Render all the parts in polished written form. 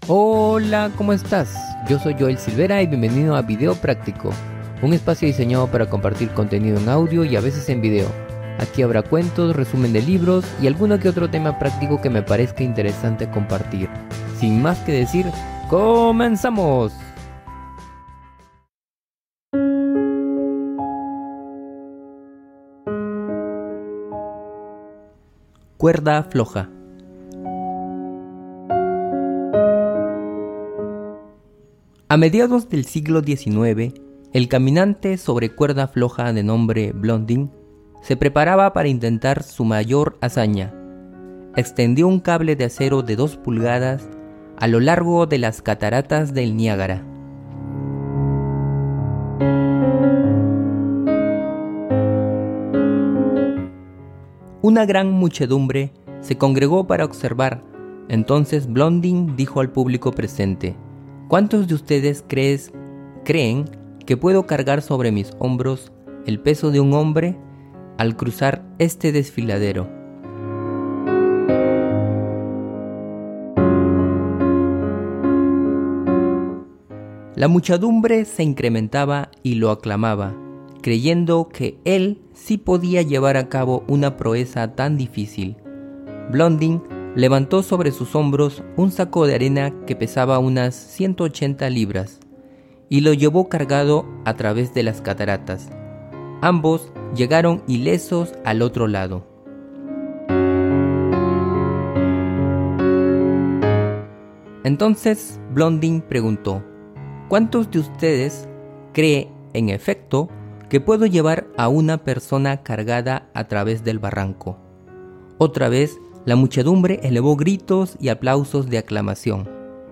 Hola, ¿cómo estás? Yo soy Joel Silvera y bienvenido a Video Práctico, un espacio diseñado para compartir contenido en audio y a veces en video. Aquí habrá cuentos, resumen de libros y alguno que otro tema práctico que me parezca interesante compartir. Sin más que decir, ¡comenzamos! Cuerda floja. A mediados del siglo XIX, el caminante sobre cuerda floja de nombre Blondin se preparaba para intentar su mayor hazaña. Extendió un cable de acero de 2 pulgadas a lo largo de las cataratas del Niágara. Una gran muchedumbre se congregó para observar. Entonces Blondin dijo al público presente: ¿Cuántos de ustedes creen que puedo cargar sobre mis hombros el peso de un hombre al cruzar este desfiladero? La muchedumbre se incrementaba y lo aclamaba, creyendo que él sí podía llevar a cabo una proeza tan difícil. Blondin levantó sobre sus hombros un saco de arena que pesaba unas 180 libras y lo llevó cargado a través de las cataratas. Ambos llegaron ilesos al otro lado. Entonces Blondin preguntó: ¿Cuántos de ustedes creen, en efecto, que puedo llevar a una persona cargada a través del barranco? Otra vez, la muchedumbre elevó gritos y aplausos de aclamación.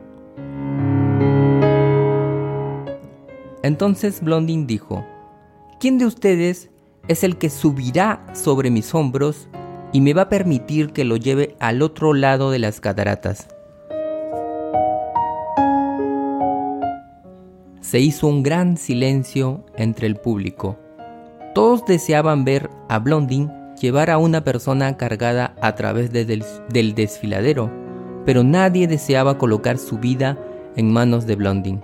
Entonces Blondin dijo: ¿Quién de ustedes es el que subirá sobre mis hombros y me va a permitir que lo lleve al otro lado de las cataratas? Se hizo un gran silencio entre el público. Todos deseaban ver a Blondin llevar a una persona cargada a través del desfiladero, pero nadie deseaba colocar su vida en manos de Blondin.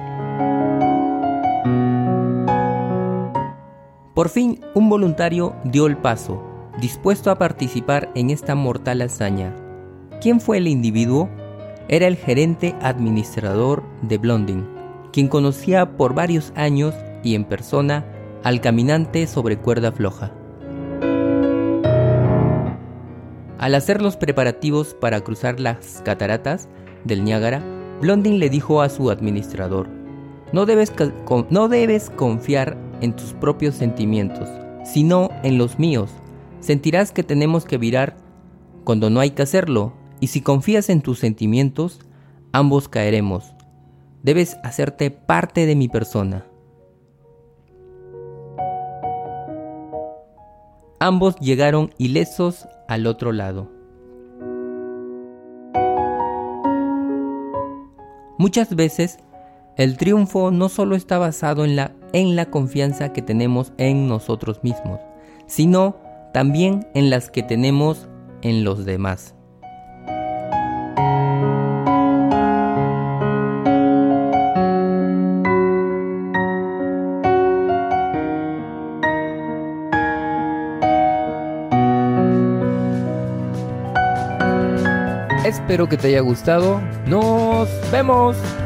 Por fin, un voluntario dio el paso, dispuesto a participar en esta mortal hazaña. ¿Quién fue el individuo? Era el gerente administrador de Blondin, quien conocía por varios años y en persona al caminante sobre cuerda floja. Al hacer los preparativos para cruzar las cataratas del Niágara, Blondin le dijo a su administrador: no debes confiar en tus propios sentimientos, sino en los míos. Sentirás que tenemos que virar cuando no hay que hacerlo, y si confías en tus sentimientos, ambos caeremos. Debes hacerte parte de mi persona. Ambos llegaron ilesos al otro lado. Muchas veces, el triunfo no solo está basado en la confianza que tenemos en nosotros mismos, sino también en las que tenemos en los demás. Espero que te haya gustado. ¡Nos vemos!